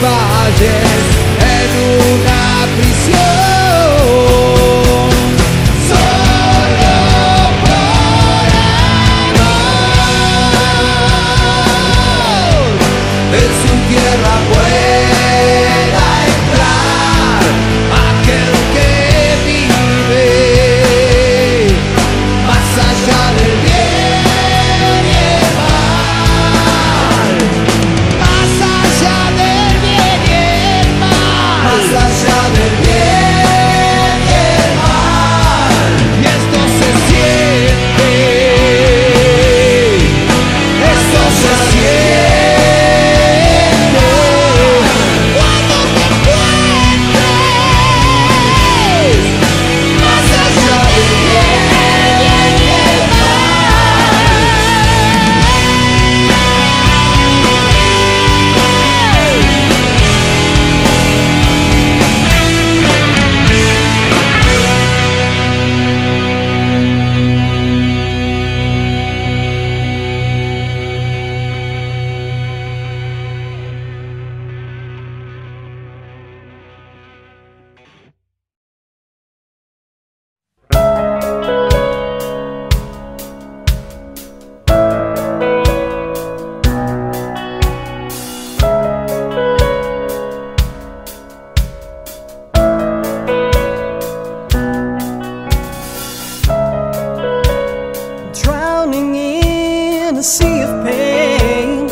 valles en una prisión. Solo por amor en su tierra pueda entrar aquel que vive más allá del bien y el mal, más allá del bien y el mal, más allá del bien y el mal. Y esto se siente, esto se siente cuando te encuentres más allá del bien y el Drowning in a sea of pain,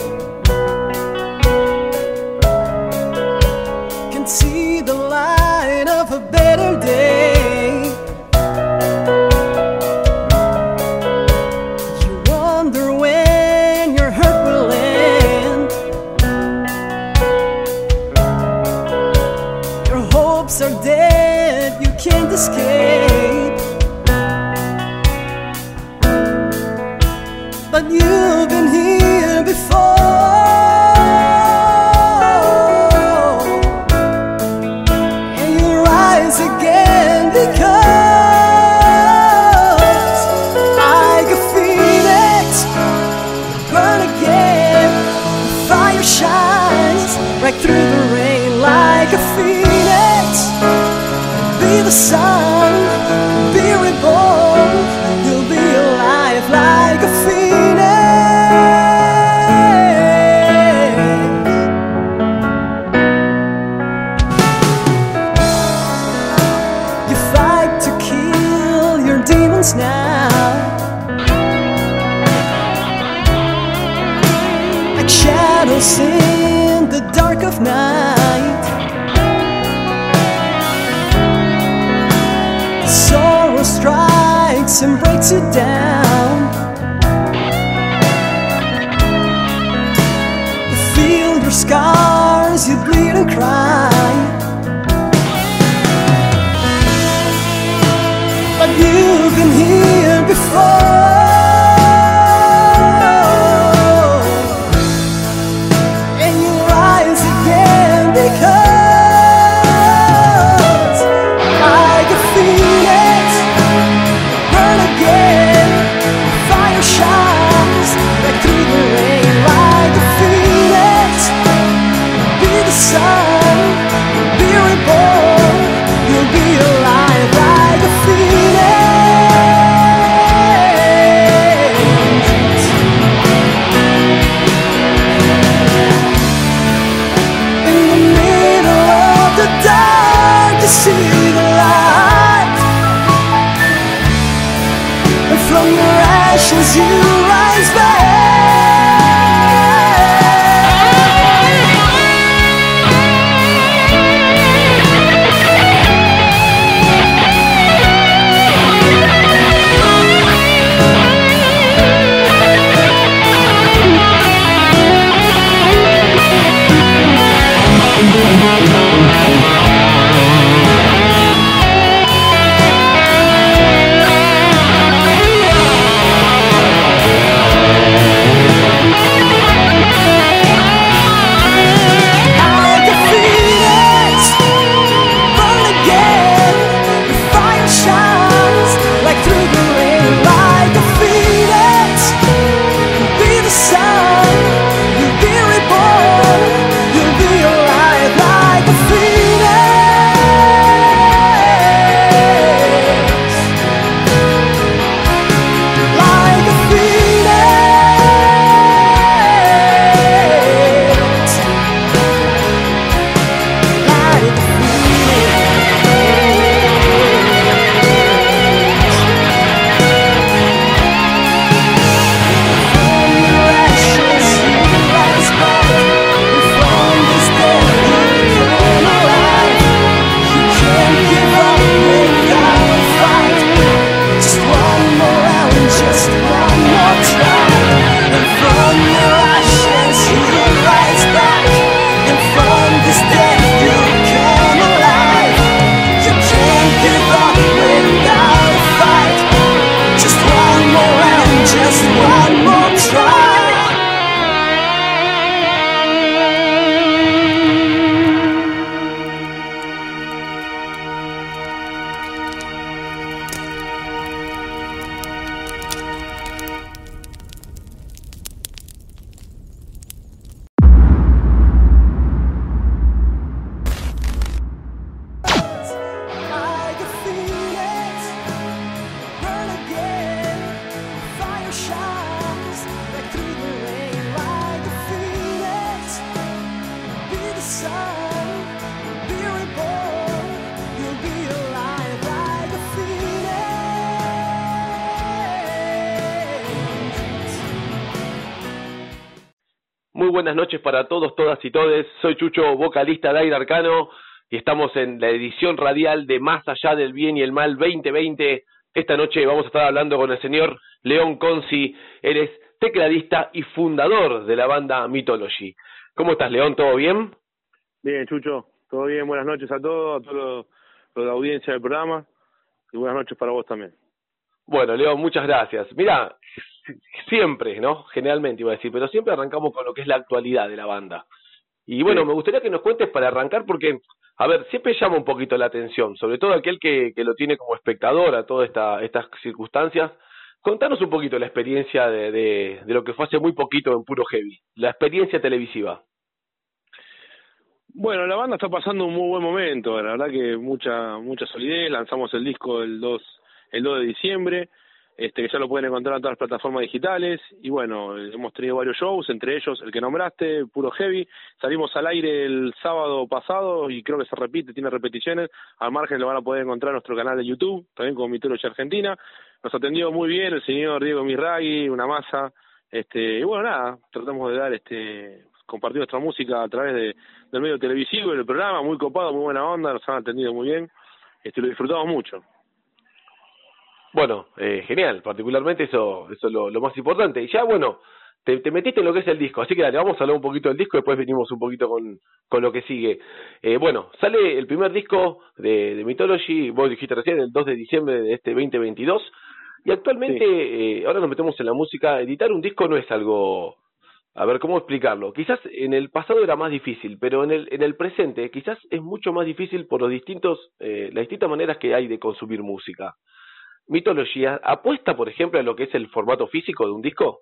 can see the light of a better day. You wonder when your hurt will end. Your hopes are dead, you can't escape. But you've been here before, and you'll rise again because, like a phoenix, burn again. The fire shines right through the rain. Like a phoenix, be the sun, be reborn. You'll be alive like a phoenix. You fight to kill your demons now, like shadows in the dark of night. Sorrow strikes and breaks you down. You feel your scars, you bleed and cry. But you've been here before, and you rise again because, like a phoenix, burn again. Fire shines right through the rain. Like a phoenix, be the sun, be reborn. You'll be alive like a phoenix. In the middle of the dark, you see the light, and from your ashes you rise back. Muy buenas noches para todos, todas y todes. Soy Chucho, vocalista de Aire Arcano, y estamos en la edición radial de Más Allá del Bien y el Mal 2020. Esta noche vamos a estar hablando con el señor León Conci. Él es tecladista y fundador de la banda Mythology. ¿Cómo estás, León? ¿Todo bien? Bien, Chucho. Todo bien. Buenas noches a todos, a la audiencia del programa. Y buenas noches para vos también. Bueno, León, muchas gracias. Mira, siempre, ¿no? Generalmente iba a decir, pero siempre arrancamos con lo que es la actualidad de la banda. Y bueno, Sí. Me gustaría que nos cuentes para arrancar porque, a ver, siempre llama un poquito la atención, sobre todo aquel que lo tiene como espectador a todas estas circunstancias. Contanos un poquito la experiencia de lo que fue hace muy poquito en Puro Heavy, la experiencia televisiva. Bueno, la banda está pasando un muy buen momento. La verdad que mucha solidez. Lanzamos el disco el 2 de diciembre. Que ya lo pueden encontrar en todas las plataformas digitales, y bueno, hemos tenido varios shows, entre ellos el que nombraste, Puro Heavy. Salimos al aire el sábado pasado y creo que se repite, tiene repeticiones. Al margen lo van a poder encontrar en nuestro canal de YouTube, también como Mythology Argentina. Nos atendió muy bien el señor Diego Misragui, una masa, y bueno, nada, tratamos de dar compartir nuestra música a través del medio televisivo y del programa, muy copado, muy buena onda, nos han atendido muy bien, lo disfrutamos mucho. Bueno, genial, particularmente eso es lo más importante. Y ya, bueno, te metiste en lo que es el disco, así que dale, vamos a hablar un poquito del disco y después venimos un poquito con lo que sigue. Bueno, sale el primer disco de Mythology, vos dijiste recién, el 2 de diciembre de este 2022, y actualmente, sí. Ahora nos metemos en la música. Editar un disco no es algo, a ver, ¿cómo explicarlo? Quizás en el pasado era más difícil, pero en el presente quizás es mucho más difícil por las distintas maneras que hay de consumir música. Mythology apuesta, por ejemplo, a lo que es el formato físico de un disco.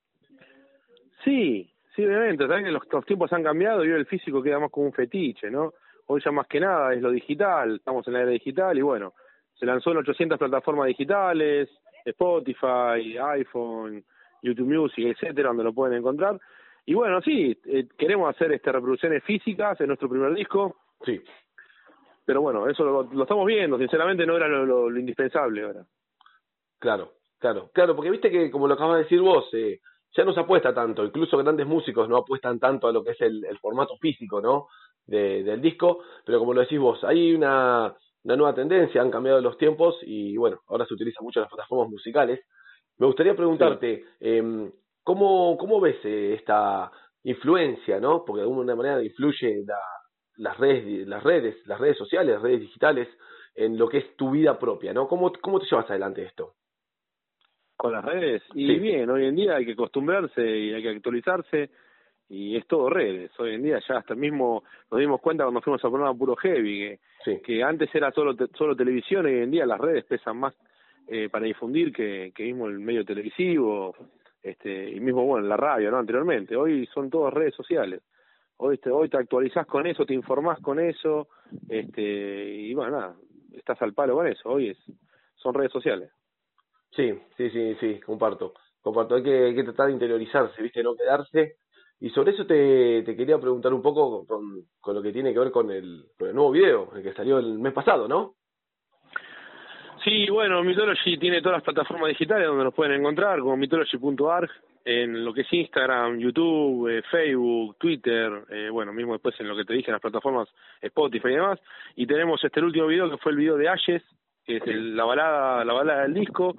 Sí, obviamente. También que los tiempos han cambiado y hoy el físico queda más como un fetiche, ¿no? Hoy ya más que nada es lo digital, estamos en la era digital y bueno, se lanzó en 800 plataformas digitales, Spotify, iPhone, YouTube Music, etcétera, donde lo pueden encontrar. Y bueno, sí, queremos hacer reproducciones físicas en nuestro primer disco. Sí. Pero bueno, eso lo estamos viendo, sinceramente no era lo indispensable ahora. Claro, porque viste que, como lo acabas de decir vos, ya no se apuesta tanto, incluso grandes músicos no apuestan tanto a lo que es el formato físico, ¿no? Del disco, pero como lo decís vos, hay una nueva tendencia, han cambiado los tiempos y bueno, ahora se utilizan mucho las plataformas musicales. Me gustaría preguntarte, sí. ¿Cómo ves esta influencia, ¿no? Porque de alguna manera influye las redes sociales, las redes digitales, en lo que es tu vida propia, ¿no? ¿Cómo te llevas adelante esto? Con las redes, y sí. Bien, hoy en día hay que acostumbrarse y hay que actualizarse, y es todo redes. Hoy en día ya hasta mismo nos dimos cuenta cuando fuimos a poner a Puro Heavy, que antes era solo televisión, y hoy en día las redes pesan más para difundir que mismo el medio televisivo, y mismo, bueno, la radio, ¿no? Anteriormente. Hoy son todas redes sociales. Hoy te actualizás con eso, te informás con eso, y bueno, nada, estás al palo con eso. Son redes sociales. Sí, comparto. Hay que tratar de interiorizarse, ¿viste? No quedarse. Y sobre eso te quería preguntar un poco con lo que tiene que ver con el nuevo video, el que salió el mes pasado, ¿no? Sí, bueno, Mythology tiene todas las plataformas digitales donde nos pueden encontrar, como mythology.org, en lo que es Instagram, YouTube, Facebook, Twitter, bueno, mismo después en lo que te dije, en las plataformas Spotify y demás. Y tenemos el último video, que fue el video de Ashes, que es la balada del disco.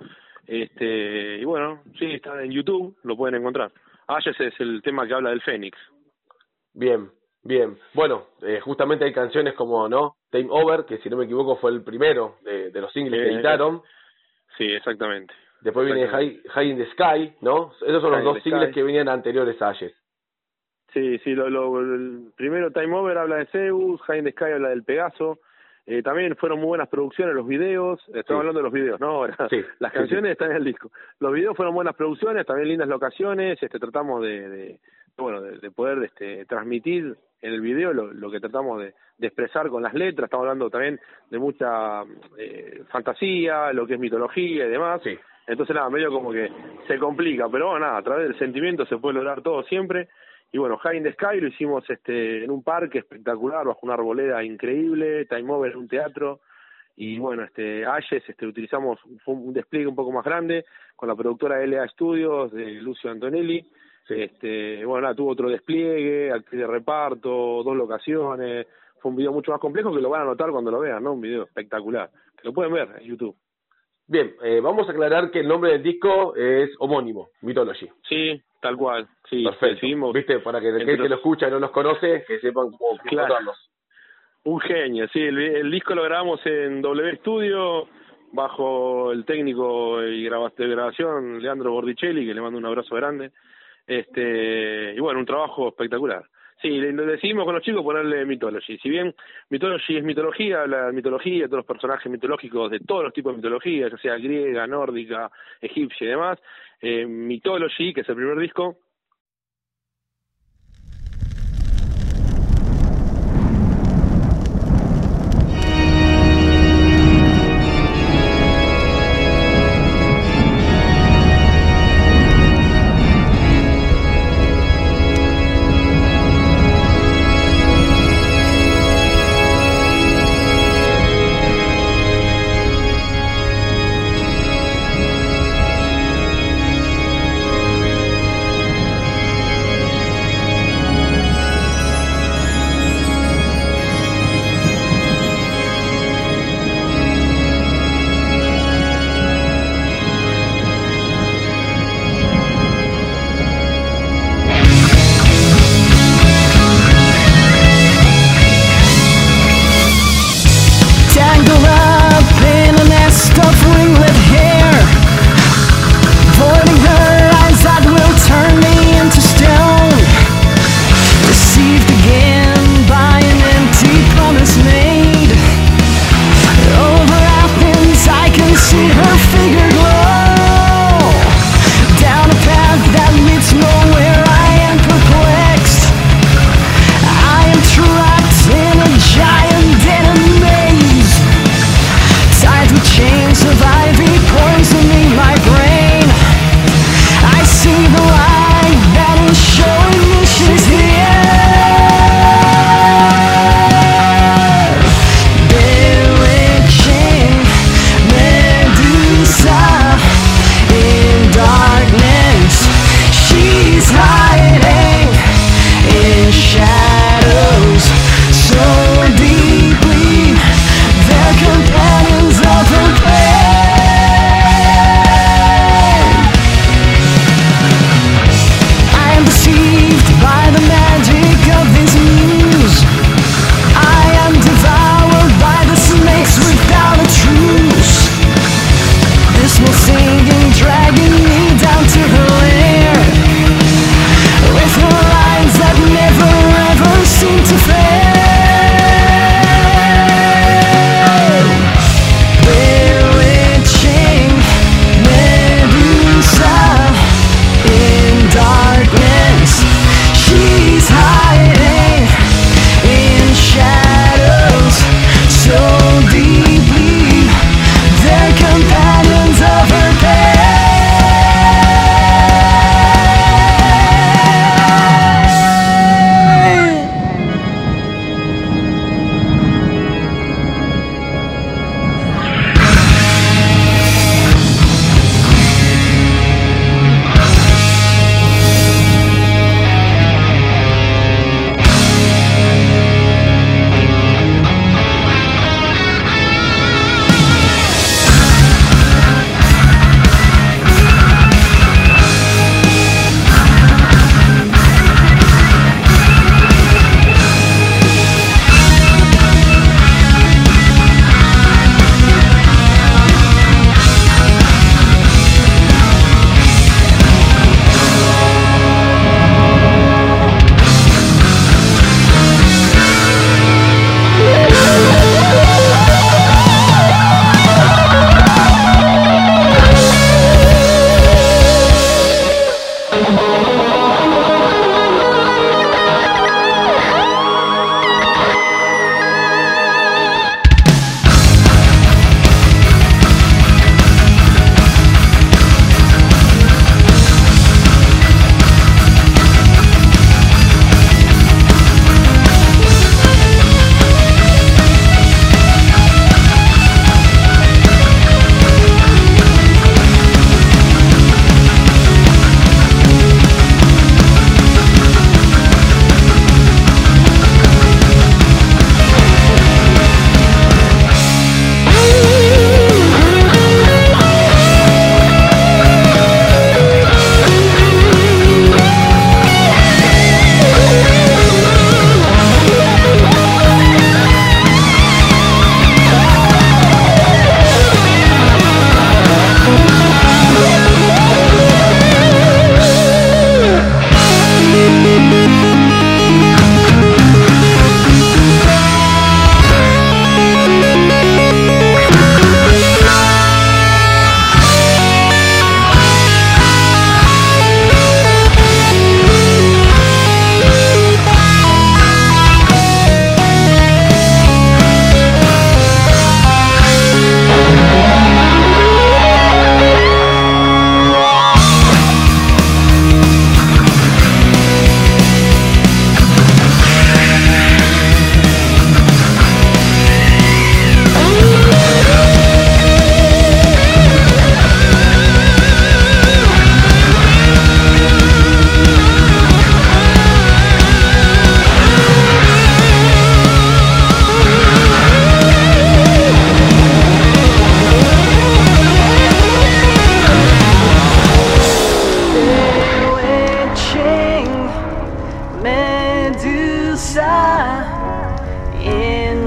Y bueno, sí, está en YouTube, lo pueden encontrar. Ashes es el tema que habla del Fénix. Bien. Bueno, justamente hay canciones como, ¿no? Time Over, que si no me equivoco fue el primero de los singles que editaron. Sí, exactamente. Después viene High in the Sky, ¿no? Esos son los dos singles que venían anteriores a Ashes. Sí, el primero, Time Over, habla de Zeus, High in the Sky habla del Pegaso. También fueron muy buenas producciones los videos. Estamos hablando de los videos, ¿no? Ahora, las canciones están en el disco. Los videos fueron buenas producciones, también lindas locaciones. Tratamos de poder transmitir en el video lo que tratamos de expresar con las letras. Estamos hablando también de mucha fantasía, lo que es mitología y demás. Sí. Entonces nada, medio como que se complica, pero bueno, nada, a través del sentimiento se puede lograr todo siempre. Y bueno, High in the Sky lo hicimos en un parque espectacular, bajo una arboleda increíble, Time Over en un teatro. Y bueno, Ashes, utilizamos un despliegue un poco más grande con la productora LA Studios de Lucio Antonelli. Bueno, nada, tuvo otro despliegue, actriz de reparto, 2 locaciones. Fue un video mucho más complejo que lo van a notar cuando lo vean, ¿no? Un video espectacular. Que lo pueden ver en YouTube. Bien, vamos a aclarar que el nombre del disco es homónimo, Mythology. Sí, tal cual. Sí, perfecto. ¿Viste? Para que el que lo escucha y no nos conoce, que sepan cómo encontrarlos. Un genio, sí. El disco lo grabamos en W Studio, bajo el técnico de grabación, Leandro Bordicelli, que le mando un abrazo grande. Y bueno, un trabajo espectacular. Sí, le decidimos con los chicos ponerle Mythology. Si bien Mythology es mitología, habla de mitología, de todos los personajes mitológicos, de todos los tipos de mitología, ya sea griega, nórdica, egipcia y demás. Mythology, que es el primer disco,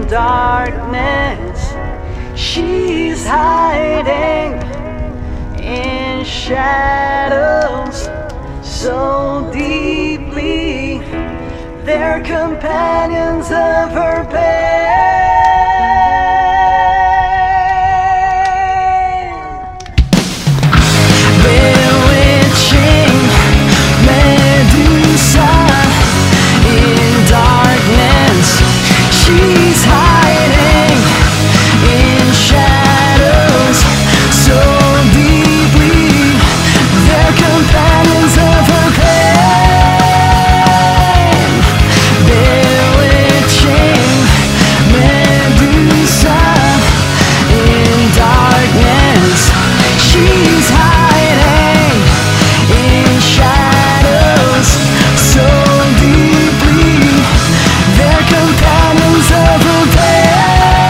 darkness. She's hiding in shadows so deeply. They're companions of her pain. Bewitching Medusa in darkness. She's hiding in shadows so deeply. They're companions of her pain. Bewitching Medusa in darkness. She's hiding in shadows so deeply. They're companions of her pain.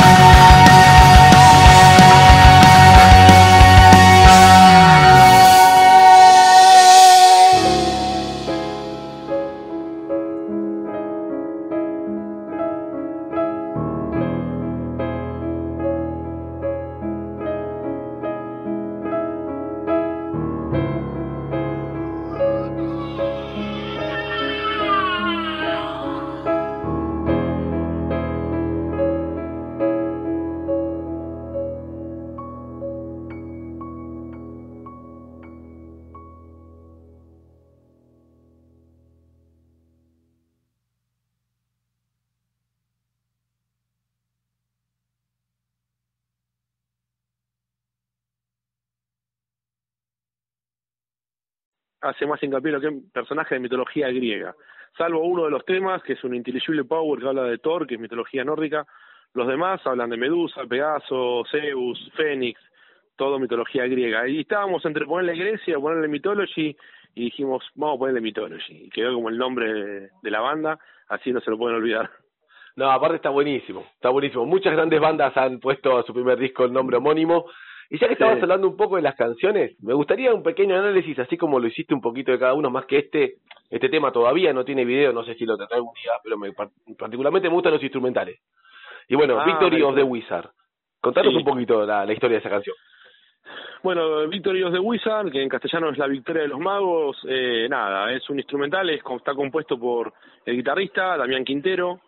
Hace más hincapié en lo que es un personaje de mitología griega. Salvo uno de los temas, que es un Intelligible Power, que habla de Thor, que es mitología nórdica. Los demás hablan de Medusa, Pegaso, Zeus, Fénix, todo mitología griega. Y estábamos entre ponerle Grecia o ponerle Mythology, y dijimos, vamos a ponerle Mythology. Y quedó como el nombre de la banda, así no se lo pueden olvidar. No, aparte está buenísimo, está buenísimo. Muchas grandes bandas han puesto a su primer disco el nombre homónimo. Y ya que estabas hablando un poco de las canciones, me gustaría un pequeño análisis, así como lo hiciste un poquito de cada uno, más que este tema todavía no tiene video, no sé si lo tendrá algún día, pero particularmente me gustan los instrumentales. Y bueno, Victory of the Wizard. Contanos un poquito la historia de esa canción. Bueno, Victory of the Wizard, que en castellano es La Victoria de los Magos, nada, es un instrumental, está compuesto por el guitarrista Damián Quintero,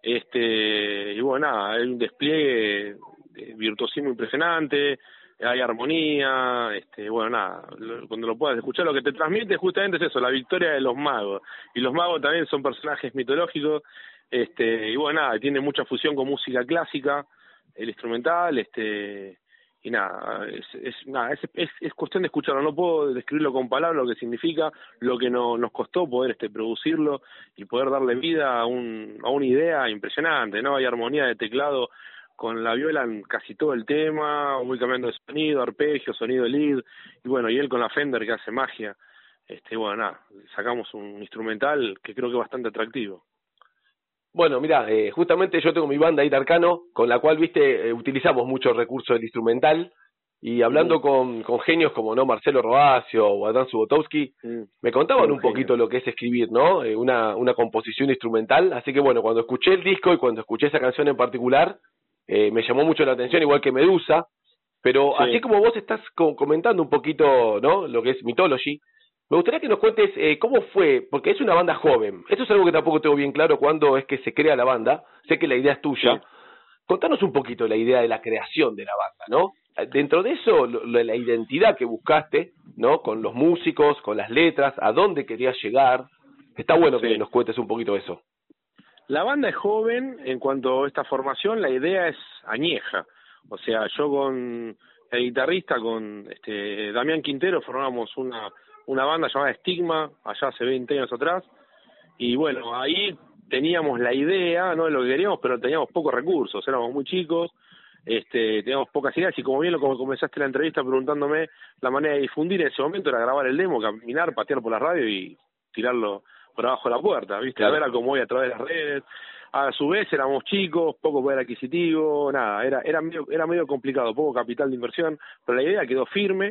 y bueno, nada, hay un despliegue de virtuosismo impresionante, hay armonía, bueno, nada, cuando lo puedas escuchar, lo que te transmite justamente es eso, la victoria de los magos, y los magos también son personajes mitológicos, y bueno, nada, tiene mucha fusión con música clásica, el instrumental, y nada, es cuestión de escucharlo, no puedo describirlo con palabras lo que significa, lo que nos costó poder producirlo y poder darle vida a una idea impresionante, ¿no? Hay armonía de teclado con la viola en casi todo el tema, voy cambiando de sonido, arpegio, sonido lead, y bueno, y él con la Fender que hace magia, bueno, nada, sacamos un instrumental que creo que es bastante atractivo. Bueno, mira, justamente yo tengo mi banda Id Arcano, con la cual, viste, utilizamos mucho el recurso del instrumental, y hablando con genios como Marcelo Roacio o Adán Subotowski, me contaban un poquito lo que es escribir, ¿no? Una composición instrumental, así que bueno, cuando escuché el disco y cuando escuché esa canción en particular, me llamó mucho la atención, igual que Medusa, pero así como vos estás comentando un poquito, ¿no? Lo que es Mythology, me gustaría que nos cuentes cómo fue, porque es una banda joven. Esto es algo que tampoco tengo bien claro cuándo es que se crea la banda. Sé que la idea es tuya. Sí. Contanos un poquito la idea de la creación de la banda, ¿no? Dentro de eso, la identidad que buscaste, ¿no? Con los músicos, con las letras, a dónde querías llegar. Está bueno que nos cuentes un poquito eso. La banda es joven en cuanto a esta formación, la idea es añeja. O sea, yo con el guitarrista, con Damián Quintero, formamos una banda llamada Estigma, allá hace 20 años atrás, y bueno, ahí teníamos la idea, no de lo que queríamos, pero teníamos pocos recursos, éramos muy chicos, teníamos pocas ideas, y como bien lo comenzaste la entrevista preguntándome, la manera de difundir en ese momento era grabar el demo, caminar, patear por la radio y tirarlo por abajo de la puerta, ¿viste? Claro. A ver cómo voy a través de las redes. A su vez éramos chicos, poco poder adquisitivo, nada, era medio complicado, poco capital de inversión, pero la idea quedó firme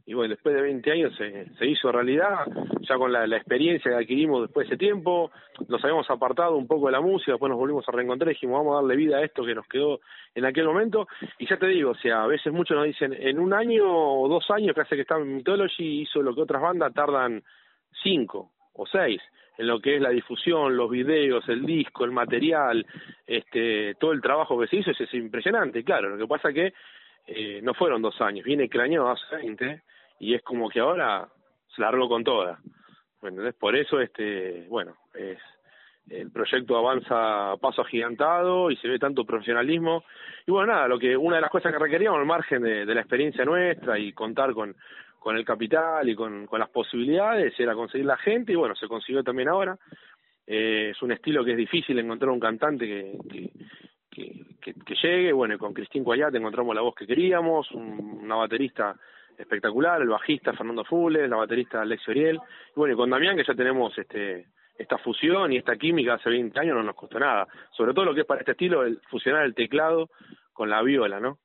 y bueno, después de 20 años se hizo realidad, ya con la experiencia que adquirimos después de ese tiempo. Nos habíamos apartado un poco de la música, después nos volvimos a reencontrar y dijimos, vamos a darle vida a esto que nos quedó en aquel momento. Y ya te digo, o sea, a veces muchos nos dicen, en 1 año o 2 años que hace que está en Mythology, hizo lo que otras bandas tardan 5 o 6, en lo que es la difusión, los videos, el disco, el material, todo el trabajo que se hizo es impresionante. Claro, lo que pasa que no fueron 2 años, viene craneado hace 20, y es como que ahora se largó con toda. ¿Entendés? Por eso, bueno, el proyecto avanza a paso agigantado y se ve tanto profesionalismo. Y bueno, nada, una de las cosas que requeríamos, al margen de la experiencia nuestra y contar con el capital y con las posibilidades, era conseguir la gente, y bueno, se consiguió también ahora. Es un estilo que es difícil encontrar un cantante que llegue. Bueno, y con Cristín Cuayat encontramos la voz que queríamos, una baterista espectacular, el bajista Fernando Fules, la baterista Alexio Oriel, y bueno, y con Damián, que ya tenemos esta fusión y esta química hace 20 años, no nos costó nada, sobre todo lo que es para este estilo, el fusionar el teclado con la viola, ¿no?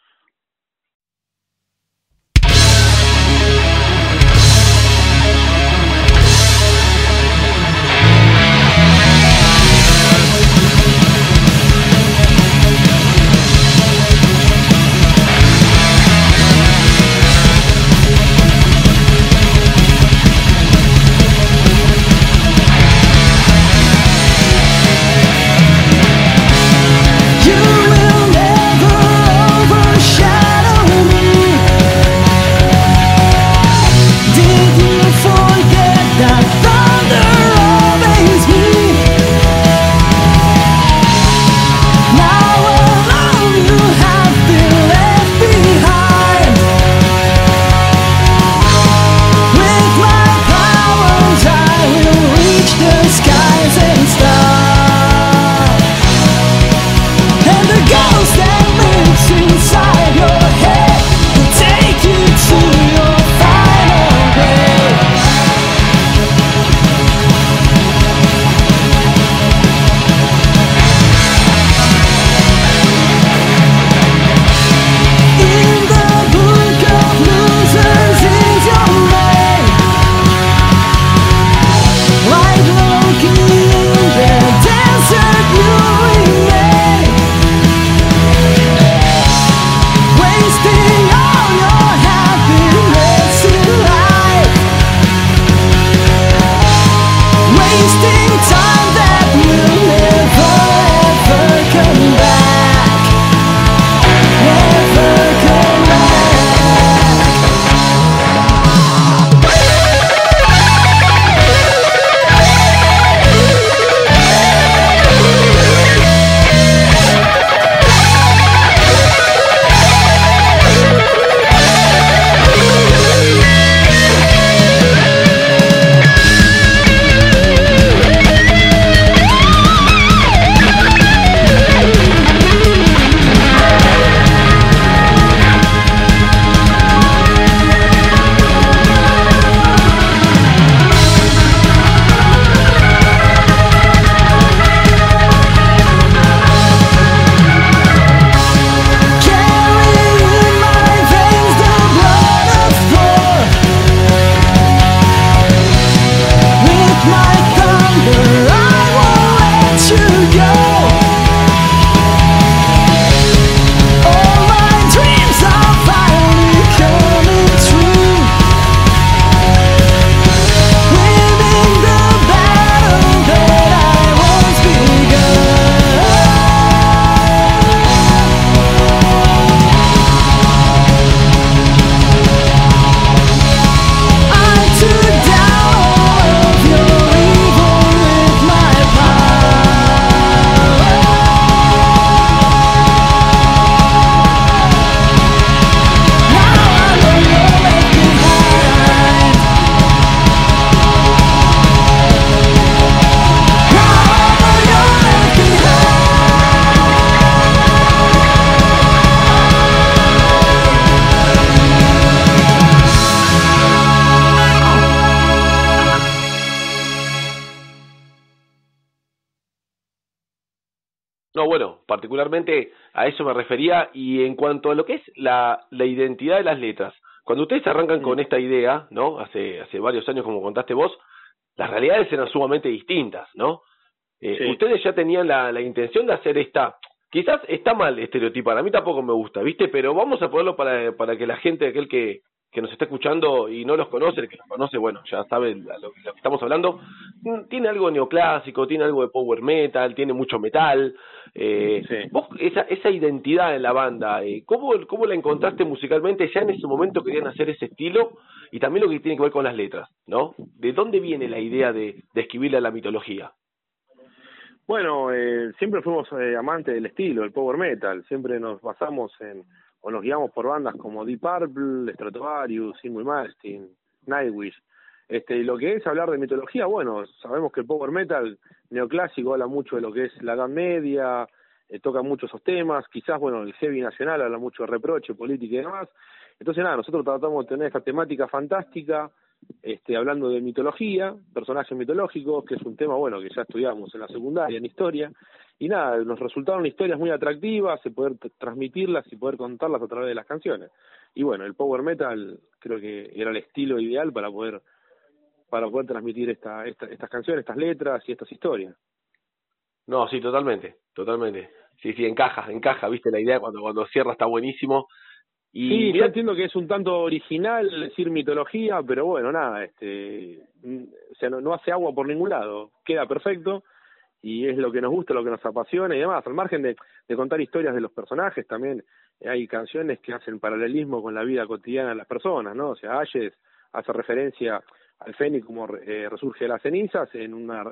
No, bueno, particularmente a eso me refería, y en cuanto a lo que es la identidad de las letras, cuando ustedes arrancan con esta idea, ¿no? Hace varios años, como contaste vos, las realidades eran sumamente distintas, ¿no? Ustedes ya tenían la intención de hacer quizás está mal estereotipar, a mí tampoco me gusta, ¿viste? Pero vamos a ponerlo para que la gente, aquel que nos está escuchando y no los conoce, el que los conoce, bueno, ya sabe lo que estamos hablando, tiene algo neoclásico, tiene algo de power metal, tiene mucho metal. Vos, esa identidad en la banda, ¿cómo la encontraste musicalmente? Ya en ese momento querían hacer ese estilo, y también lo que tiene que ver con las letras, ¿no? ¿De dónde viene la idea de escribirle a la mitología? Bueno, siempre fuimos amantes del estilo, el power metal, siempre nos basamos o nos guiamos por bandas como Deep Purple, Stratovarius, Ingrid Malmsteen, Nightwish. Y lo que es hablar de mitología, bueno, sabemos que el power metal neoclásico habla mucho de lo que es la Edad Media, toca mucho esos temas, quizás, bueno, el heavy nacional habla mucho de reproche, política y demás. Entonces, nada, nosotros tratamos de tener esta temática fantástica, hablando de mitología, personajes mitológicos, que es un tema, bueno, que ya estudiamos en la secundaria, en historia, y nada, nos resultaron historias muy atractivas, y poder transmitirlas y poder contarlas a través de las canciones. Y bueno, el power metal creo que era el estilo ideal para poder transmitir estas canciones, estas letras y estas historias. No, sí, totalmente. Sí, encaja, viste, la idea cuando cierra está buenísimo. Y sí, yo entiendo que es un tanto original decir mitología, pero bueno, nada, o sea, no hace agua por ningún lado, queda perfecto, y es lo que nos gusta, lo que nos apasiona y demás. Al margen de contar historias de los personajes, también hay canciones que hacen paralelismo con la vida cotidiana de las personas, ¿no? O sea, Ayes hace referencia al Fénix como resurge de las cenizas en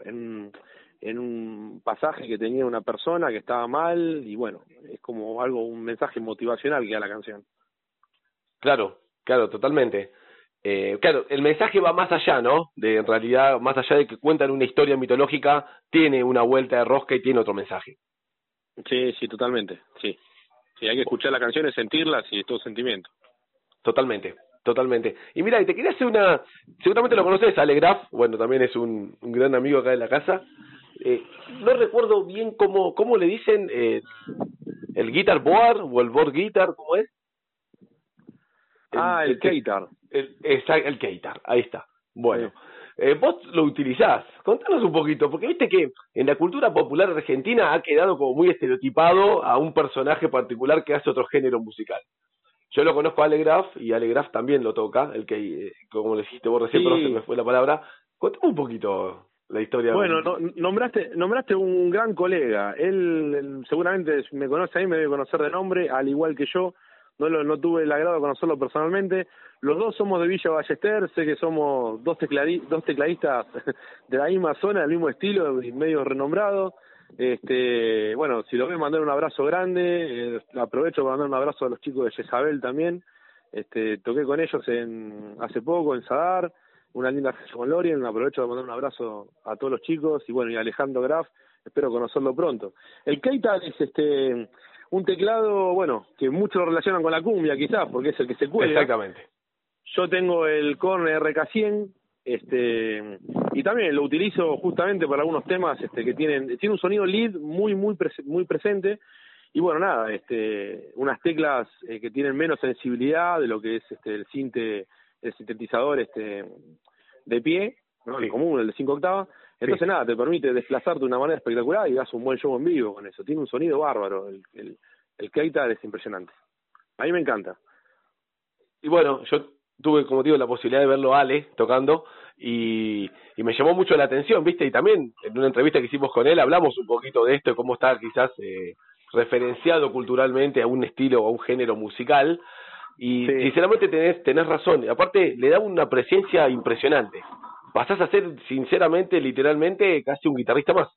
un pasaje que tenía una persona que estaba mal, y bueno, es como un mensaje motivacional que da la canción. Claro, totalmente. Claro, el mensaje va más allá, ¿no? En realidad, más allá de que cuentan una historia mitológica, tiene una vuelta de rosca y tiene otro mensaje. Sí, totalmente, sí. Sí, hay que escuchar las canciones, sentirlas y es todo sentimiento. Totalmente. Y mira, te quería hacer seguramente lo conoces, Ale Graf, bueno, también es un gran amigo acá de la casa. No recuerdo bien cómo le dicen, el guitar board o el board guitar, ¿cómo es? El Keitar. El Keitar, ahí está. Bueno, vos lo utilizás. Contanos un poquito, porque viste que en la cultura popular argentina ha quedado como muy estereotipado a un personaje particular que hace otro género musical. Yo lo conozco a Ale Graf, y Ale Graf también lo toca, el que, como le dijiste vos recién, pero se me fue la palabra. Contame un poquito la historia. Bueno, nombraste un gran colega. Él seguramente me conoce a mí, me debe conocer de nombre, al igual que yo. No tuve el agrado de conocerlo personalmente. Los dos somos de Villa Ballester, sé que somos dos tecladistas de la misma zona, del mismo estilo, y medio renombrados. Bueno, si lo ven, mandar un abrazo grande. Aprovecho para mandar un abrazo a los chicos de Jezabel también. Toqué con ellos hace poco en Sadar, una linda fecha con Lorien. Aprovecho para mandar un abrazo a todos los chicos, y bueno, y a Alejandro Graf, espero conocerlo pronto. El Keitar es un teclado, bueno, que muchos lo relacionan con la cumbia quizás, porque es el que se cuelga. Exactamente. Yo tengo el Korn RK100, y también lo utilizo justamente para algunos temas que tiene un sonido lead muy presente, y bueno, nada, unas teclas que tienen menos sensibilidad de lo que es el sintetizador de pie, ¿no? Sí. El común, el de 5 octavas. Entonces, nada, te permite desplazarte de una manera espectacular y das un buen show en vivo con eso. Tiene un sonido bárbaro. El Keitar es impresionante. A mí me encanta. Y bueno, yo tuve, como digo, la posibilidad de verlo a Ale tocando, y me llamó mucho la atención, ¿viste? Y también en una entrevista que hicimos con él hablamos un poquito de esto, de cómo está quizás referenciado culturalmente a un estilo o a un género musical. Y sí, sinceramente tenés razón. Y aparte, le da una presencia impresionante. Pasás a ser, sinceramente, literalmente, casi un guitarrista más.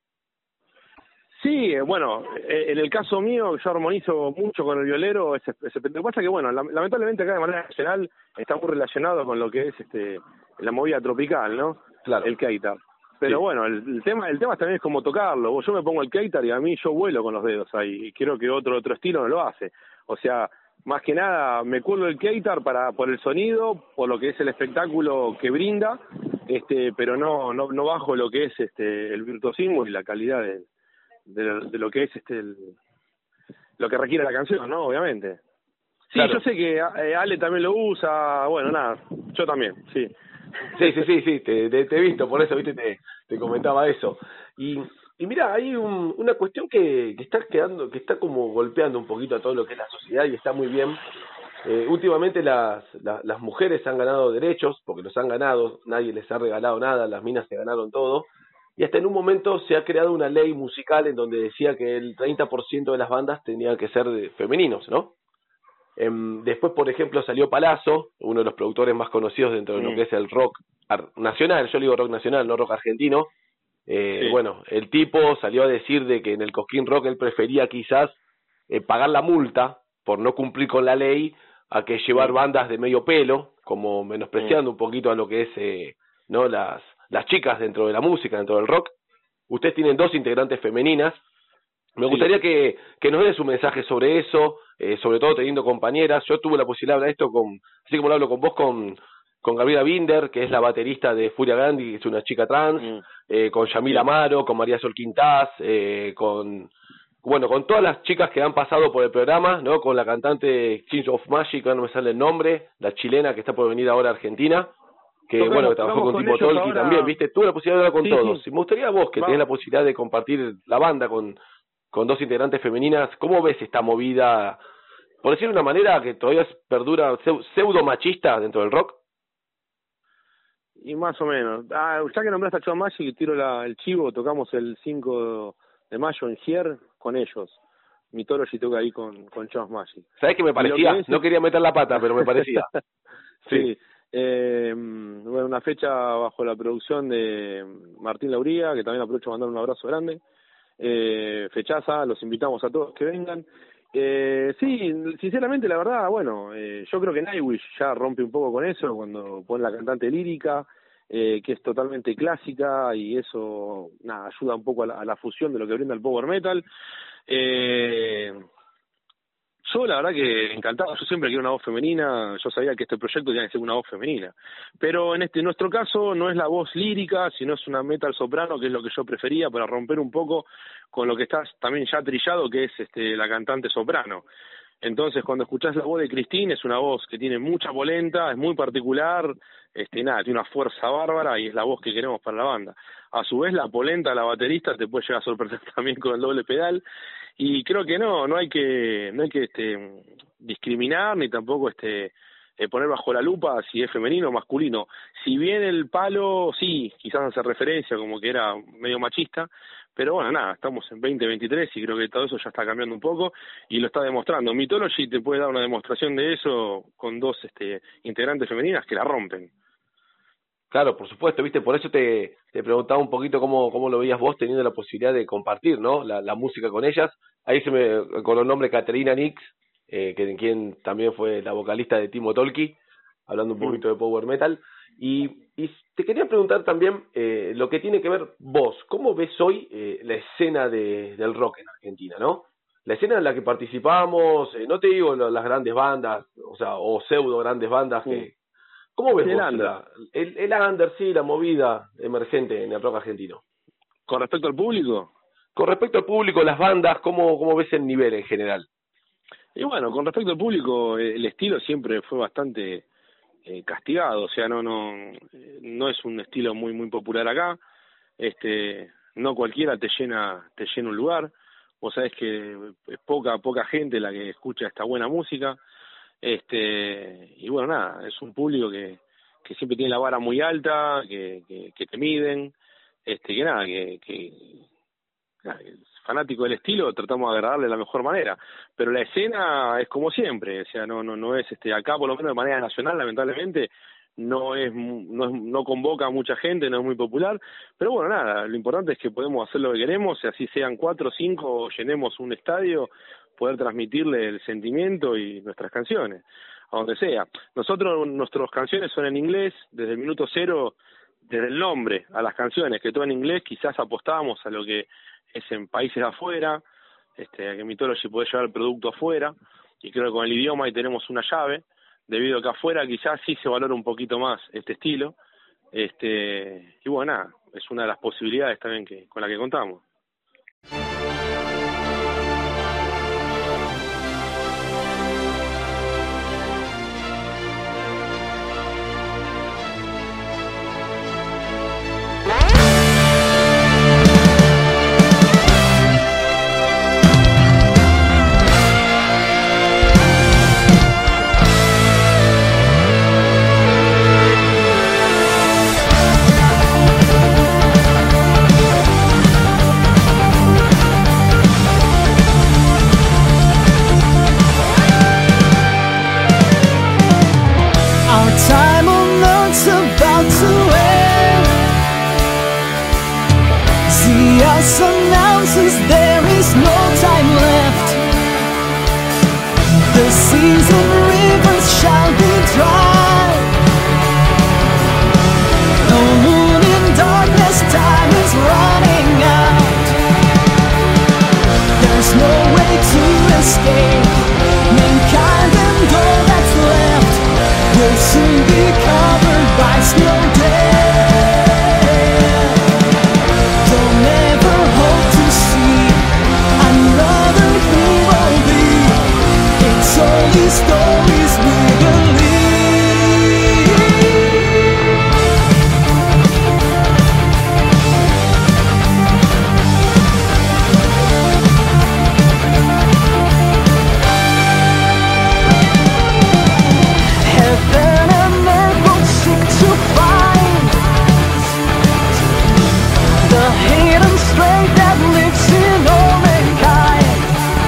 Sí, bueno, en el caso mío, yo armonizo mucho con el violero. Lo que pasa que, bueno, lamentablemente acá de manera nacional está muy relacionado con lo que es la movida tropical, ¿no? Claro. El Keitar. Pero sí, bueno, el tema también es como tocarlo. Yo me pongo el Keitar y a mí yo vuelo con los dedos ahí. Y creo que otro estilo no lo hace. O sea, más que nada me cuelgo el Keitar por el sonido, por lo que es el espectáculo que brinda, pero no bajo lo que es el virtuosismo y la calidad de lo que es lo que requiere la canción, ¿no? Obviamente. Sí, claro. Yo sé que Ale también lo usa, bueno, nada, yo también, sí. Sí, te he visto, por eso, viste, te comentaba eso. Y mira, hay una cuestión que está como golpeando un poquito a todo lo que es la sociedad y está muy bien. Últimamente las mujeres han ganado derechos, porque los han ganado, nadie les ha regalado nada, las minas se ganaron todo, y hasta en un momento se ha creado una ley musical en donde decía que el 30% de las bandas tenían que ser femeninos, ¿no? Después, por ejemplo, salió Palazzo, uno de los productores más conocidos dentro de lo que es el rock nacional, yo le digo rock nacional, no rock argentino. Sí. Bueno, el tipo salió a decir de que en el Cosquín Rock él prefería quizás pagar la multa por no cumplir con la ley a que llevar bandas de medio pelo, como menospreciando un poquito a lo que es no las chicas dentro de la música, dentro del rock. Ustedes tienen 2 integrantes femeninas. Me gustaría que nos des un mensaje sobre eso, sobre todo teniendo compañeras. Yo tuve la posibilidad de hablar esto así como lo hablo con vos, con Gabriela Binder, que es la baterista de Furia Grande, que es una chica trans, con Yamil Amaro, con María Sol Quintás, con todas las chicas que han pasado por el programa, ¿no? Con la cantante Change of Magic, no me sale el nombre, la chilena que está por venir ahora a Argentina, que que trabajó con Timo Tolki ahora... también, ¿viste? Tuve la posibilidad de hablar con todos. Sí. Y me gustaría vos, que tenés la posibilidad de compartir la banda con 2 integrantes femeninas, ¿cómo ves esta movida, por decir de una manera que todavía perdura, pseudo machista dentro del rock? Y más o menos. Ya que nombraste a John Magic, tiro el chivo, tocamos el 5 de mayo en Gier con ellos. Mythology toca ahí con John Magic. ¿Sabés qué me parecía? No quería meter la pata, pero me parecía. Sí. Bueno, una fecha bajo la producción de Martín Lauría, que también aprovecho a mandar un abrazo grande. Fechaza, los invitamos a todos que vengan. Sí, sinceramente, la verdad, bueno, yo creo que Nightwish ya rompe un poco con eso cuando pone la cantante lírica, que es totalmente clásica, y eso, nada, ayuda un poco a la fusión de lo que brinda el power metal. Yo la verdad que encantado, yo siempre quiero una voz femenina, yo sabía que este proyecto tenía que ser una voz femenina, pero en nuestro caso no es la voz lírica, sino es una metal soprano, que es lo que yo prefería para romper un poco con lo que está también ya trillado, que es la cantante soprano. Entonces cuando escuchás la voz de Christine, es una voz que tiene mucha polenta, es muy particular, nada, tiene una fuerza bárbara y es la voz que queremos para la banda. A su vez la polenta, la baterista, te puede llegar a sorprender también con el doble pedal. Y creo que no hay que discriminar ni tampoco poner bajo la lupa si es femenino o masculino. Si bien el palo sí, quizás hace referencia como que era medio machista, pero bueno, nada, estamos en 2023 y creo que todo eso ya está cambiando un poco y lo está demostrando. Mythology te puede dar una demostración de eso con 2 integrantes femeninas que la rompen. Claro, por supuesto, viste, por eso te preguntaba un poquito cómo lo veías vos teniendo la posibilidad de compartir, ¿no? La música con ellas. Ahí se me con el nombre Caterina Nix, quien también fue la vocalista de Timo Tolki, hablando un poquito de power metal. Y te quería preguntar también lo que tiene que ver vos, ¿cómo ves hoy la escena del rock en Argentina, no? La escena en la que participamos, no te digo las grandes bandas, o pseudo grandes bandas que... ¿Cómo ves vos el under, sí, la movida emergente en el rock argentino? ¿Con respecto al público? Con respecto al público, las bandas, ¿cómo ves el nivel en general? Y bueno, con respecto al público, el estilo siempre fue bastante castigado, o sea, no es un estilo muy muy popular acá. No cualquiera te llena un lugar. Vos sabés que es poca gente la que escucha esta buena música. Y bueno, nada, es un público que siempre tiene la vara muy alta, que te miden, que fanático del estilo, tratamos de agradarle de la mejor manera, pero la escena es como siempre, o sea, no es acá, por lo menos de manera nacional, lamentablemente no convoca a mucha gente, no es muy popular, pero bueno, nada, lo importante es que podemos hacer lo que queremos, así sean 4 o 5, llenemos un estadio, poder transmitirle el sentimiento y nuestras canciones, a donde sea. Nuestras canciones son en inglés, desde el minuto 0, desde el nombre a las canciones, que todo en inglés, quizás apostamos a lo que es en países afuera, a que Mythology puede llevar el producto afuera, y creo que con el idioma ahí tenemos una llave, debido a que afuera quizás sí se valora un poquito más este estilo, y bueno, nada, es una de las posibilidades también con la que contamos. seas and rivers shall be dry. No moon in darkness, time is running out. There's no way to escape. Mankind and all that's left will soon be covered by snow death. Don't ever hope to see another hero be. It's only stories we believe. Heaven and earth will seek to find the hidden strength that lives in all mankind.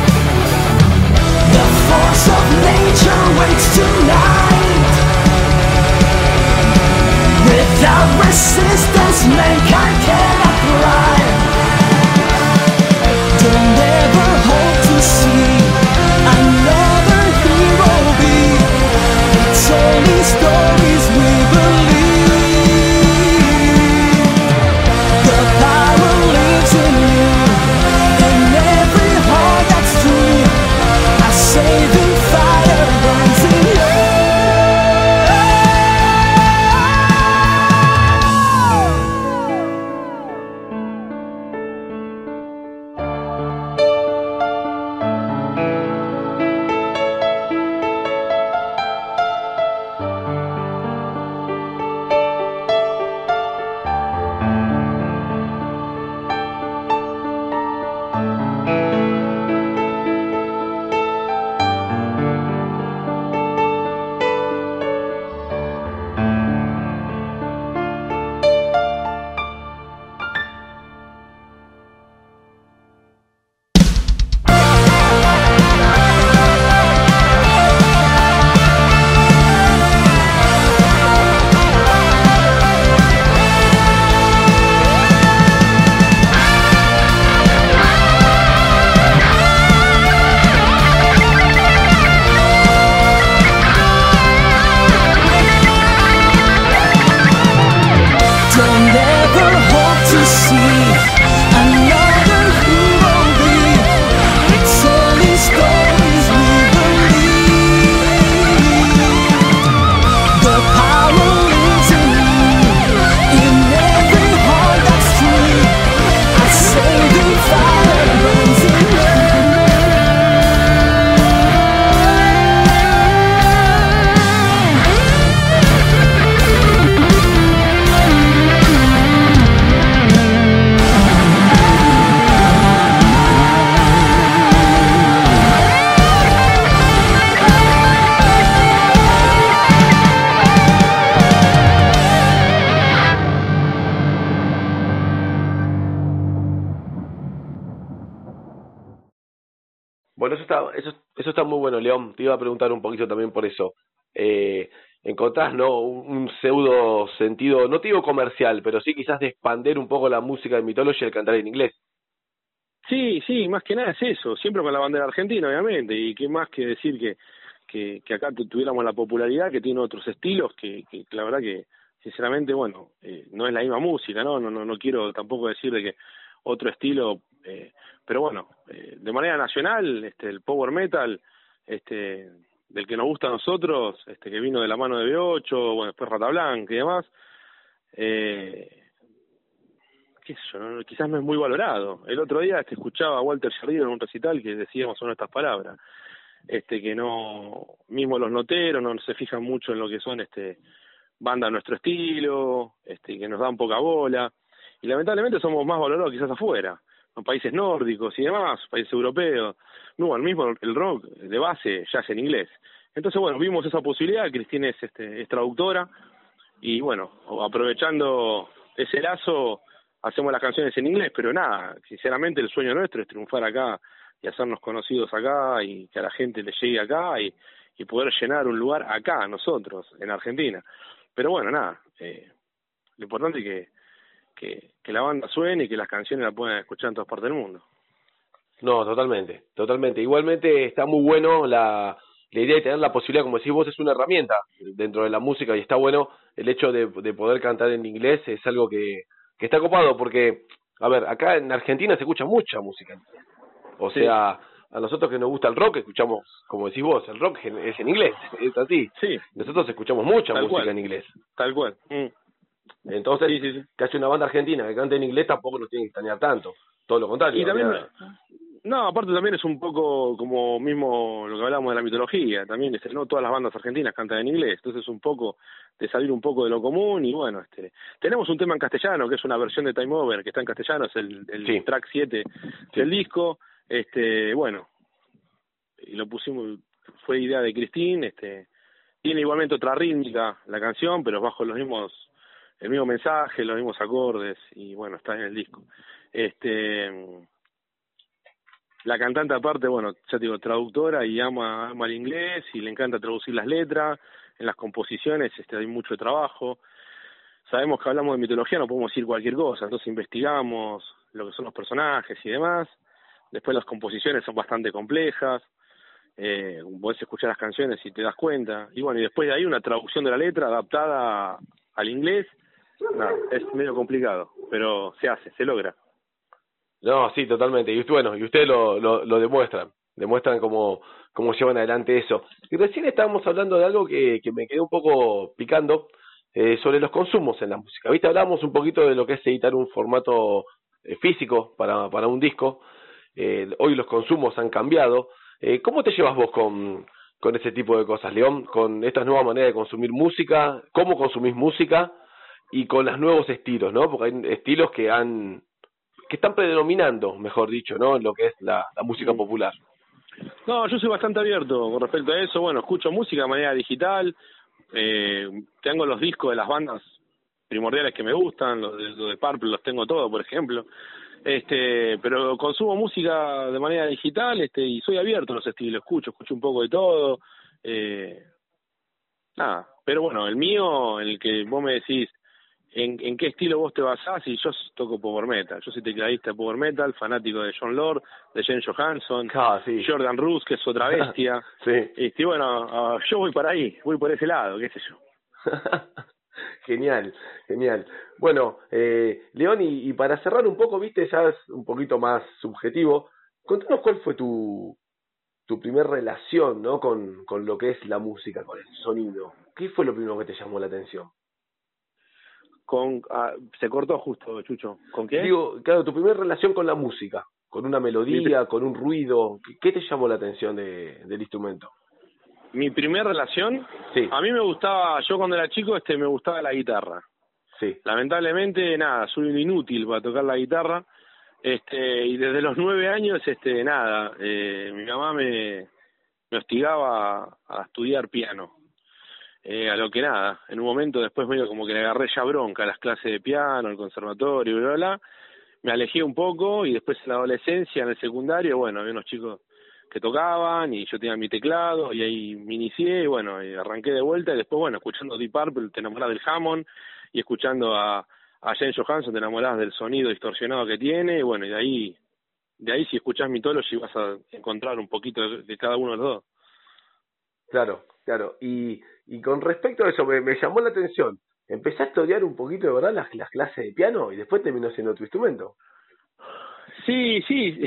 The force of nature waits tonight. Without resistance, mankind cannot thrive. Don't ever hope to see another hero be. It's only stories we believe. The power lives in you, in every heart that's true. A saving fire burns in you. Don't ever hope to see another hero be. It's only stories we believe. The power lives in you, in every heart that's true. A saving fire burns in you. Bueno, eso está muy bueno, León. Te iba a preguntar un poquito también por eso. Encontrás, ¿no? Un pseudo sentido, no te digo comercial, pero sí quizás de expander un poco la música de Mythology al cantar en inglés. Sí, sí, más que nada es eso, siempre con la bandera argentina, obviamente, y qué más que decir que acá tuviéramos la popularidad, que tiene otros estilos, que la verdad que, sinceramente, bueno, no es la misma música, no quiero tampoco decir de que otro estilo, pero bueno, de manera nacional, el power metal, del que nos gusta a nosotros, que vino de la mano de B8, bueno, después Rata Blanca y demás, qué sé yo, quizás no es muy valorado. El otro día escuchaba a Walter Jardino en un recital que decía más o menos estas palabras, que no, mismo los noteros no se fijan mucho en lo que son bandas de nuestro estilo, que nos dan poca bola, y lamentablemente somos más valorados quizás afuera, en países nórdicos y demás, países europeos. No, al mismo el rock de base ya es en inglés. Entonces, bueno, vimos esa posibilidad. Cristina es traductora, y bueno, aprovechando ese lazo, hacemos las canciones en inglés, pero nada, sinceramente el sueño nuestro es triunfar acá y hacernos conocidos acá y que a la gente le llegue acá y poder llenar un lugar acá, nosotros, en Argentina. Pero bueno, nada, lo importante es que la banda suene y que las canciones la puedan escuchar en todas partes del mundo. No, totalmente. Igualmente está muy bueno la idea de tener la posibilidad, como decís vos, es una herramienta dentro de la música y está bueno el hecho de poder cantar en inglés, es algo que está copado porque, a ver, acá en Argentina se escucha mucha música en inglés. O sea, a nosotros que nos gusta el rock, escuchamos, como decís vos, el rock es en inglés, es así. Sí. Nosotros escuchamos mucha Tal música cual. en inglés. Tal cual. Entonces, sí. que haya una banda argentina que cante en inglés tampoco nos tiene que extrañar tanto. Todo lo contrario. Y también, no, aparte también es un poco como mismo lo que hablamos de la mitología, también no todas las bandas argentinas cantan en inglés, entonces un poco de salir un poco de lo común y bueno, tenemos un tema en castellano que es una versión de Time Over que está en castellano, es el track 7 del disco, bueno, y lo pusimos, fue idea de Cristín, tiene igualmente otra rítmica la canción, pero bajo el mismo mensaje, los mismos acordes y bueno, está en el disco. La cantante aparte, bueno, ya te digo, traductora y ama el inglés y le encanta traducir las letras, en las composiciones hay mucho trabajo. Sabemos que hablamos de mitología, no podemos decir cualquier cosa, entonces investigamos lo que son los personajes y demás. Después las composiciones son bastante complejas, podés escuchar las canciones y te das cuenta. Y bueno, y después de ahí una traducción de la letra adaptada al inglés, es medio complicado, pero se hace, se logra. No, sí, totalmente. Y ustedes lo demuestran cómo llevan adelante eso. Y recién estábamos hablando de algo que me quedó un poco picando, sobre los consumos en la música. ¿Viste? Hablábamos un poquito de lo que es editar un formato físico para un disco. Hoy los consumos han cambiado. ¿Cómo te llevas vos con ese tipo de cosas, León? Con estas nuevas maneras de consumir música, ¿cómo consumís música? Y con los nuevos estilos, ¿no? Porque hay estilos que están predominando, mejor dicho, ¿no? En lo que es la música popular. No, yo soy bastante abierto con respecto a eso. Bueno, escucho música de manera digital. Tengo los discos de las bandas primordiales que me gustan, los de Purple los tengo todos, por ejemplo. Pero consumo música de manera digital, y soy abierto a los estilos, escucho un poco de todo. Nada, pero bueno, el mío, el que vos me decís, ¿En qué estilo vos te basás? Y yo toco power metal. Yo soy tecladista de power metal, fanático de Jon Lord, de Jane Johansson, sí. Jordan Rus, que es otra bestia. Sí. Y bueno, yo voy para ahí, voy por ese lado, qué sé yo. Genial. Bueno, León, y para cerrar un poco, viste, ya es un poquito más subjetivo, contanos cuál fue tu primer relación, ¿no? Con lo que es la música, con el sonido. ¿Qué fue lo primero que te llamó la atención? Se cortó justo, Chucho. ¿Con qué? Digo, claro, tu primera relación con la música, con una melodía, con un ruido. ¿Qué te llamó la atención del instrumento? Mi primera relación, sí. A mí me gustaba, yo cuando era chico, me gustaba la guitarra. Sí. Lamentablemente, soy un inútil para tocar la guitarra. Y desde los 9 años, mi mamá me hostigaba a estudiar piano. A lo que en un momento después medio como que le agarré ya bronca a las clases de piano, al conservatorio, bla, bla, bla. Me alejé un poco y después en la adolescencia, en el secundario, bueno, había unos chicos que tocaban y yo tenía mi teclado y ahí me inicié y bueno, y arranqué de vuelta y después, bueno, escuchando Deep Purple te enamorás del Hammond y escuchando a Jane Johansson te enamorás del sonido distorsionado que tiene y bueno, y de ahí si escuchás Mythology vas a encontrar un poquito de cada uno de los dos. Claro. Y con respecto a eso, me llamó la atención. ¿Empezaste a odiar un poquito de verdad las clases de piano y después terminó siendo tu instrumento? Sí.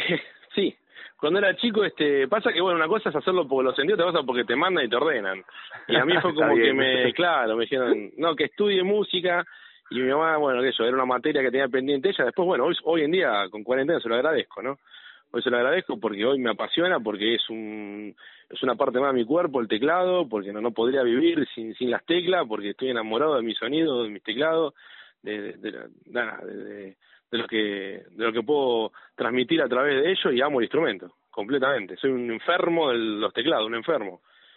Cuando era chico, pasa que bueno, una cosa es hacerlo porque lo sentí, otra cosa porque te mandan y te ordenan. Y a mí fue como que me dijeron, no, que estudie música. Y mi mamá, bueno, eso, era una materia que tenía pendiente ella. Después, bueno, hoy en día, con 40 años, se lo agradezco, ¿no? Hoy se lo agradezco porque hoy me apasiona, porque es una parte más de mi cuerpo, el teclado, porque no podría vivir sin las teclas, porque estoy enamorado de mi sonido, de mis teclados, de lo que puedo transmitir a través de ellos y amo el instrumento, completamente. Soy un enfermo de los teclados, un enfermo.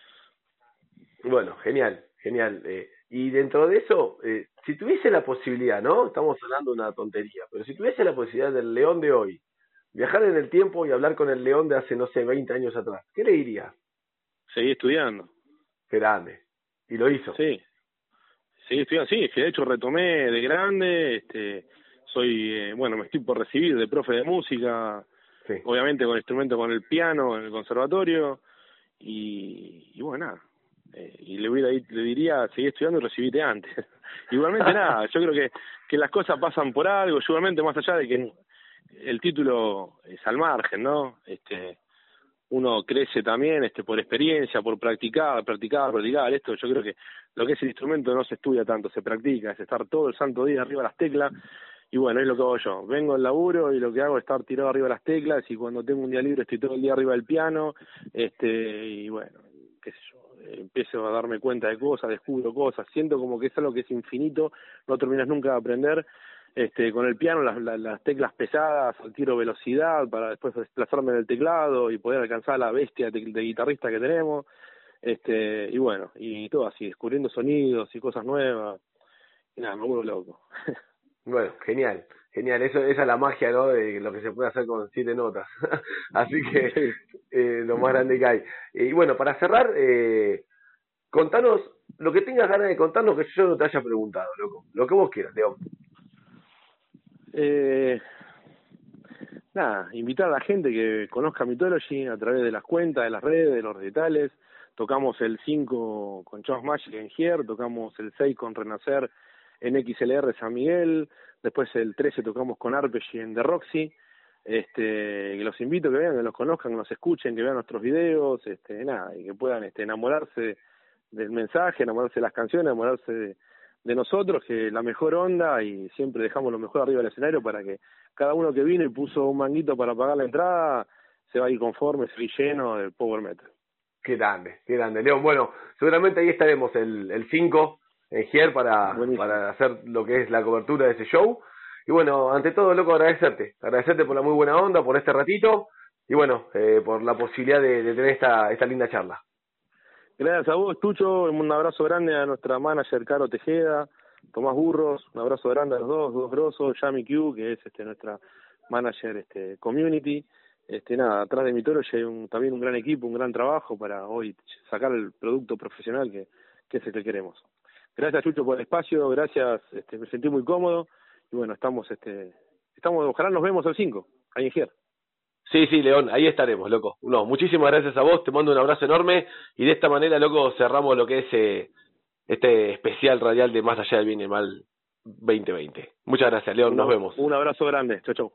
Bueno, genial. Y dentro de eso, si tuviese la posibilidad, ¿no? Estamos hablando de una tontería, pero si tuviese la posibilidad del León de hoy, viajar en el tiempo y hablar con el León de hace, no sé, 20 años atrás, ¿qué le dirías? Seguí estudiando. Qué grande. Y lo hizo. Sí. Seguí estudiando, sí, que de hecho retomé de grande, soy, me estoy por recibir de profe de música, sí. Obviamente con instrumento, con el piano, en el conservatorio, y bueno, nada. Y le diría, seguí estudiando y recibite antes. Igualmente nada, yo creo que las cosas pasan por algo, igualmente más allá de que el título es al margen, ¿no? Uno crece también por experiencia, por practicar. Esto yo creo que lo que es el instrumento no se estudia tanto, se practica, es estar todo el santo día arriba de las teclas. Y bueno, es lo que hago yo. Vengo al laburo y lo que hago es estar tirado arriba de las teclas, y cuando tengo un día libre estoy todo el día arriba del piano, y bueno, qué sé yo, empiezo a darme cuenta de cosas, descubro cosas, siento como que es algo que es infinito, no terminas nunca de aprender. Con el piano, las teclas pesadas, tiro velocidad para después desplazarme en el teclado y poder alcanzar la bestia de guitarrista que tenemos. Y bueno, y todo así, descubriendo sonidos y cosas nuevas. Y nada, me vuelvo loco. Bueno, genial. Esa es la magia, ¿no? De lo que se puede hacer con 7 notas. Así que lo más grande que hay. Y bueno, para cerrar, contanos lo que tengas ganas de contarnos que yo no te haya preguntado, loco. Lo que vos quieras, León. Nada, invitar a la gente que conozca Mythology a través de las cuentas, de las redes, de los recitales. Tocamos el 5 con Chaos Magic en Here, tocamos el 6 con Renacer en XLR San Miguel, después el 13 tocamos con Arpeggi en The Roxy. Que los invito a que vean, que los conozcan, que nos escuchen, que vean nuestros videos, nada, y que puedan enamorarse del mensaje, enamorarse de las canciones, enamorarse de nosotros, que la mejor onda, y siempre dejamos lo mejor arriba del escenario para que cada uno que vino y puso un manguito para pagar la entrada se va a ir conforme, se va a ir lleno del power metal. Qué grande, León. Bueno, seguramente ahí estaremos el 5 en Here para hacer lo que es la cobertura de ese show. Y bueno, ante todo, loco, agradecerte por la muy buena onda, por este ratito, y bueno, por la posibilidad de tener esta linda charla. Gracias a vos, Tucho, un abrazo grande a nuestra manager Caro Tejeda, Tomás Burros, un abrazo grande a los dos grosos, Yami Q, que es nuestra manager community. Nada, atrás de Mythology hay también un gran equipo, un gran trabajo para hoy sacar el producto profesional que es el que queremos. Gracias, Chucho, por el espacio, gracias, me sentí muy cómodo, y bueno, estamos, ojalá nos vemos el 5, ahí en Here. Sí, León, ahí estaremos, loco. No, muchísimas gracias a vos, te mando un abrazo enorme, y de esta manera, loco, cerramos lo que es este especial radial de Más Allá del Bien y el Mal 2020. Muchas gracias, León, nos vemos. Un abrazo grande, chau.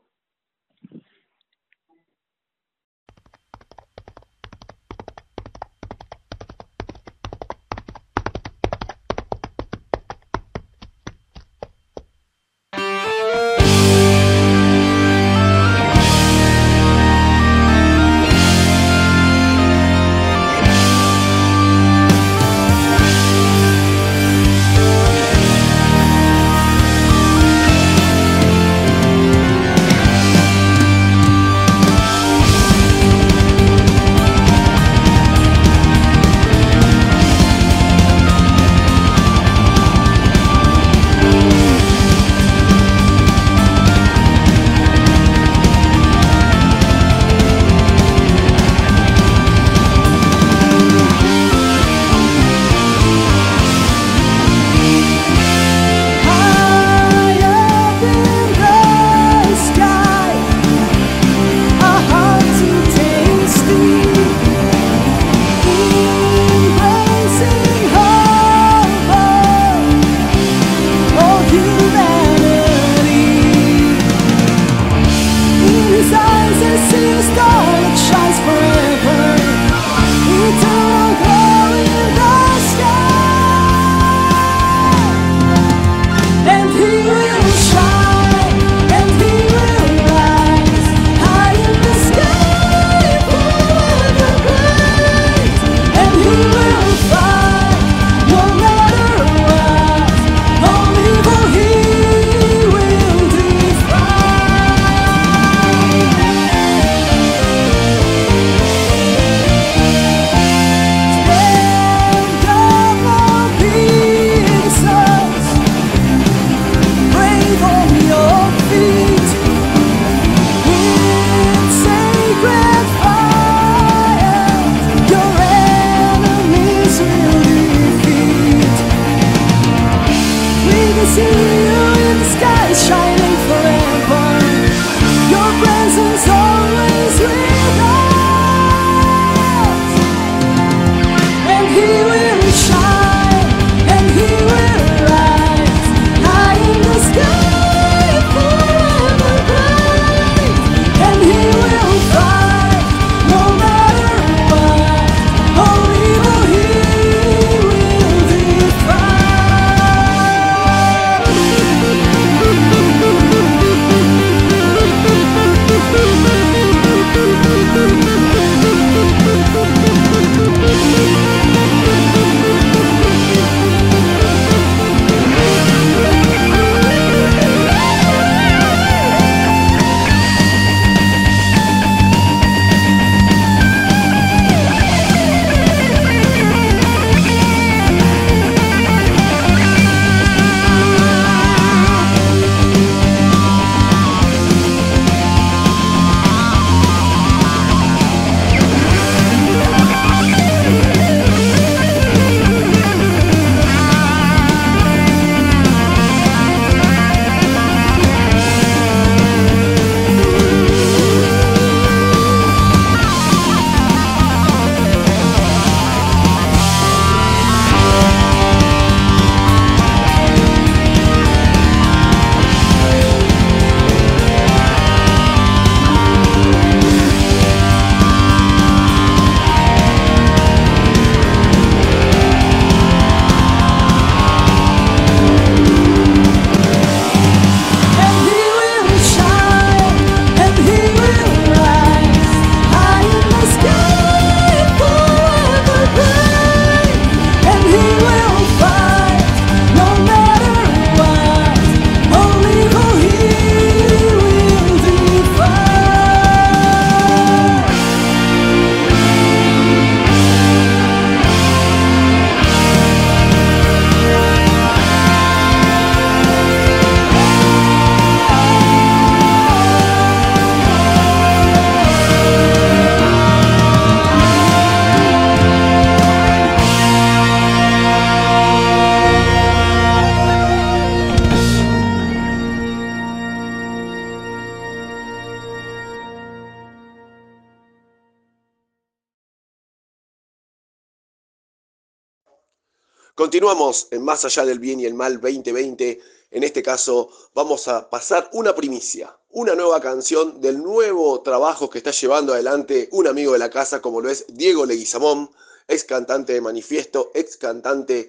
Continuamos en Más Allá del Bien y el Mal 2020. En este caso vamos a pasar una primicia, una nueva canción del nuevo trabajo que está llevando adelante un amigo de la casa como lo es Diego Leguizamón, ex cantante de Manifiesto, ex cantante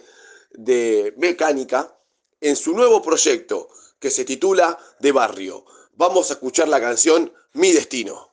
de Mecánica, en su nuevo proyecto que se titula De Barrio. Vamos a escuchar la canción Mi Destino.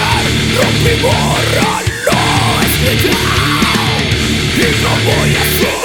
Borra lo escrito y no voy a